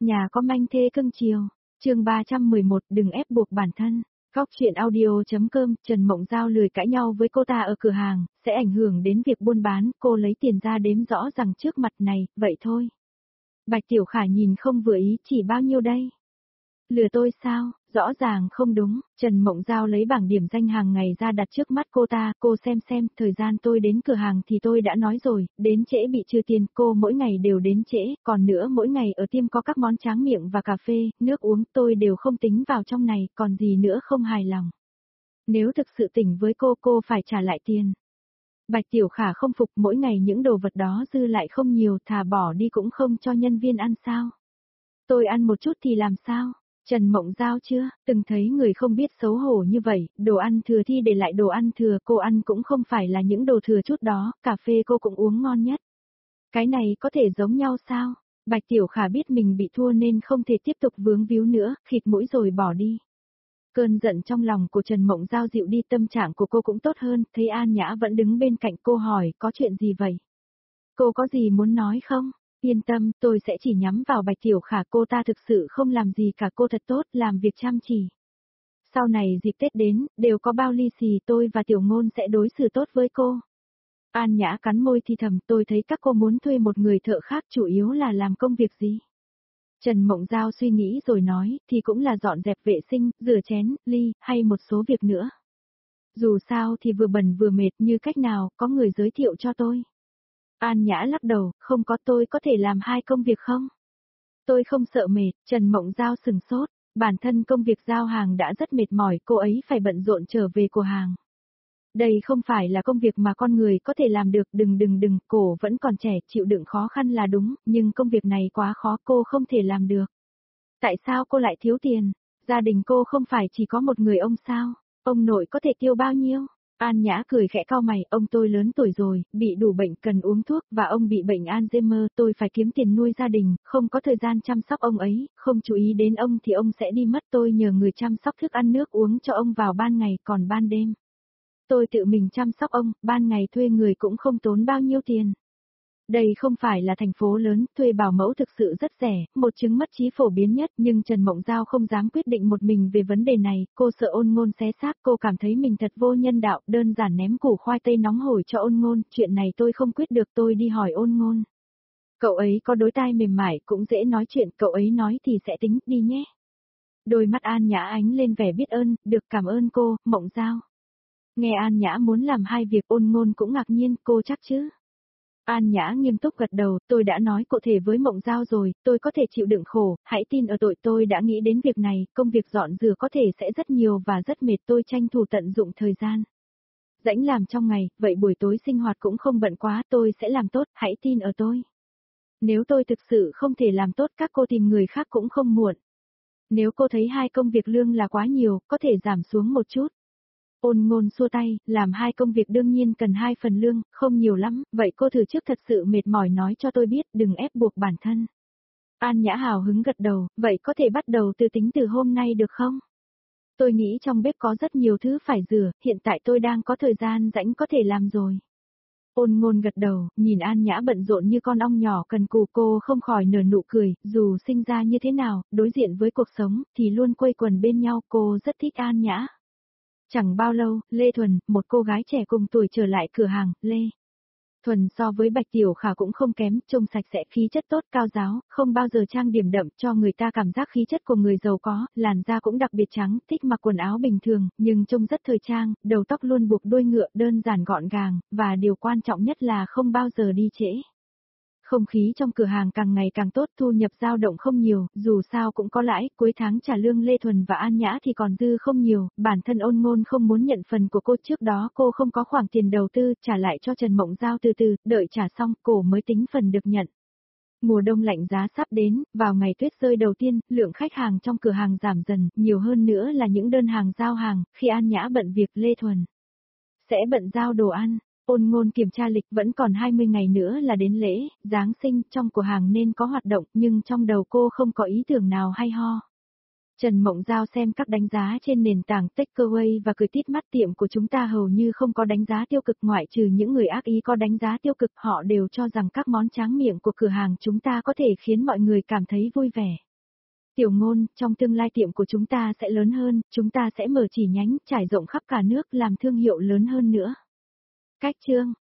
Nhà có manh thê cưng chiều. Chương 311, đừng ép buộc bản thân. Góc truyện audio.com. Trần Mộng Giao lười cãi nhau với cô ta ở cửa hàng, sẽ ảnh hưởng đến việc buôn bán, cô lấy tiền ra đếm rõ rằng trước mặt này, vậy thôi. Bạch Tiểu Khả nhìn không vừa ý, chỉ bao nhiêu đây? Lừa tôi sao? Rõ ràng không đúng. Trần Mộng Giao lấy bảng điểm danh hàng ngày ra đặt trước mắt cô xem, thời gian tôi đến cửa hàng thì tôi đã nói rồi, đến trễ bị trừ tiền, cô mỗi ngày đều đến trễ, còn nữa mỗi ngày ở tiệm có các món tráng miệng và cà phê, nước uống tôi đều không tính vào trong này, còn gì nữa không hài lòng. Nếu thực sự tỉnh với cô phải trả lại tiền. Bạch Tiểu Khả không phục, mỗi ngày những đồ vật đó dư lại không nhiều, thà bỏ đi cũng không cho nhân viên ăn sao. Tôi ăn một chút thì làm sao? Trần Mộng Giao chưa, từng thấy người không biết xấu hổ như vậy, đồ ăn thừa thì để lại đồ ăn thừa, cô ăn cũng không phải là những đồ thừa chút đó, cà phê cô cũng uống ngon nhất. Cái này có thể giống nhau sao? Bạch Tiểu Khả biết mình bị thua nên không thể tiếp tục vướng víu nữa, khịt mũi rồi bỏ đi. Cơn giận trong lòng của Trần Mộng Giao dịu đi, tâm trạng của cô cũng tốt hơn, thấy An Nhã vẫn đứng bên cạnh cô hỏi, có chuyện gì vậy? Cô có gì muốn nói không? Yên tâm, tôi sẽ chỉ nhắm vào Bạch Tiểu Khả, cô ta thực sự không làm gì cả, cô thật tốt, làm việc chăm chỉ. Sau này dịp Tết đến, đều có bao lì xì, tôi và Tiểu Ngôn sẽ đối xử tốt với cô. An Nhã cắn môi thì thầm, tôi thấy các cô muốn thuê một người thợ khác, chủ yếu là làm công việc gì? Trần Mộng Giao suy nghĩ rồi nói, thì cũng là dọn dẹp vệ sinh, rửa chén, ly, hay một số việc nữa. Dù sao thì vừa bẩn vừa mệt, như cách nào, có người giới thiệu cho tôi. An Nhã lắc đầu, không có, tôi có thể làm hai công việc không? Tôi không sợ mệt. Trần Mộng Giao sừng sốt, bản thân công việc giao hàng đã rất mệt mỏi, cô ấy phải bận rộn trở về cửa hàng. Đây không phải là công việc mà con người có thể làm được, đừng, cô vẫn còn trẻ, chịu đựng khó khăn là đúng, nhưng công việc này quá khó, cô không thể làm được. Tại sao cô lại thiếu tiền? Gia đình cô không phải chỉ có một người ông sao? Ông nội có thể tiêu bao nhiêu? An Nhã cười khẽ cau mày, ông tôi lớn tuổi rồi, bị đủ bệnh cần uống thuốc và ông bị bệnh Alzheimer, tôi phải kiếm tiền nuôi gia đình, không có thời gian chăm sóc ông ấy, không chú ý đến ông thì ông sẽ đi mất, tôi nhờ người chăm sóc thức ăn nước uống cho ông vào ban ngày, còn ban đêm tôi tự mình chăm sóc ông, ban ngày thuê người cũng không tốn bao nhiêu tiền. Đây không phải là thành phố lớn, thuê bảo mẫu thực sự rất rẻ, một chứng mất trí phổ biến nhất, nhưng Trần Mộng Giao không dám quyết định một mình về vấn đề này, cô sợ Ôn Ngôn xé xác, cô cảm thấy mình thật vô nhân đạo, đơn giản ném củ khoai tây nóng hổi cho Ôn Ngôn, chuyện này tôi không quyết được, tôi đi hỏi Ôn Ngôn. Cậu ấy có đối tai mềm mại, cũng dễ nói chuyện, cậu ấy nói thì sẽ tính, đi nhé. Đôi mắt An Nhã ánh lên vẻ biết ơn, được, cảm ơn cô, Mộng Giao. Nghe An Nhã muốn làm hai việc, Ôn Ngôn cũng ngạc nhiên, cô chắc chứ? An Nhã nghiêm túc gật đầu, tôi đã nói cụ thể với Mộng Giao rồi, tôi có thể chịu đựng khổ, hãy tin ở tôi đã nghĩ đến việc này, công việc dọn rửa có thể sẽ rất nhiều và rất mệt, tôi tranh thủ tận dụng thời gian. Rãnh làm trong ngày, vậy buổi tối sinh hoạt cũng không bận quá, tôi sẽ làm tốt, hãy tin ở tôi. Nếu tôi thực sự không thể làm tốt, các cô tìm người khác cũng không muộn. Nếu cô thấy hai công việc lương là quá nhiều, có thể giảm xuống một chút. Ôn Ngôn xua tay, làm hai công việc đương nhiên cần 2 phần lương, không nhiều lắm, vậy cô thử trước, thật sự mệt mỏi nói cho tôi biết, đừng ép buộc bản thân. An Nhã hào hứng gật đầu, vậy có thể bắt đầu tính từ hôm nay được không? Tôi nghĩ trong bếp có rất nhiều thứ phải rửa, hiện tại tôi đang có thời gian rảnh có thể làm rồi. Ôn Ngôn gật đầu, nhìn An Nhã bận rộn như con ong nhỏ cần cù, cô không khỏi nở nụ cười, dù sinh ra như thế nào, đối diện với cuộc sống, thì luôn quây quần bên nhau, cô rất thích An Nhã. Chẳng bao lâu, Lê Thuần, một cô gái trẻ cùng tuổi trở lại cửa hàng, Lê Thuần so với Bạch Tiểu Khả cũng không kém, trông sạch sẽ, khí chất tốt, cao ráo, không bao giờ trang điểm đậm, cho người ta cảm giác khí chất của người giàu có, làn da cũng đặc biệt trắng, thích mặc quần áo bình thường, nhưng trông rất thời trang, đầu tóc luôn buộc đuôi ngựa, đơn giản gọn gàng, và điều quan trọng nhất là không bao giờ đi trễ. Không khí trong cửa hàng càng ngày càng tốt, thu nhập dao động không nhiều, dù sao cũng có lãi, cuối tháng trả lương Lê Thuần và An Nhã thì còn dư không nhiều, bản thân Ôn Ngôn không muốn nhận phần của cô, trước đó cô không có khoản tiền đầu tư, trả lại cho Trần Mộng Giao từ từ, đợi trả xong, cô mới tính phần được nhận. Mùa đông lạnh giá sắp đến, vào ngày tuyết rơi đầu tiên, lượng khách hàng trong cửa hàng giảm dần, nhiều hơn nữa là những đơn hàng giao hàng, khi An Nhã bận việc, Lê Thuần sẽ bận giao đồ ăn. Ôn Ngôn kiểm tra lịch, vẫn còn 20 ngày nữa là đến lễ Giáng sinh, trong cửa hàng nên có hoạt động, nhưng trong đầu cô không có ý tưởng nào hay ho. Trần Mộng Giao xem các đánh giá trên nền tảng Takeaway và cười tít mắt, tiệm của chúng ta hầu như không có đánh giá tiêu cực, ngoại trừ những người ác ý có đánh giá tiêu cực, họ đều cho rằng các món tráng miệng của cửa hàng chúng ta có thể khiến mọi người cảm thấy vui vẻ. Tiểu Ngôn, trong tương lai tiệm của chúng ta sẽ lớn hơn, chúng ta sẽ mở chi nhánh, trải rộng khắp cả nước, làm thương hiệu lớn hơn nữa. Cách chương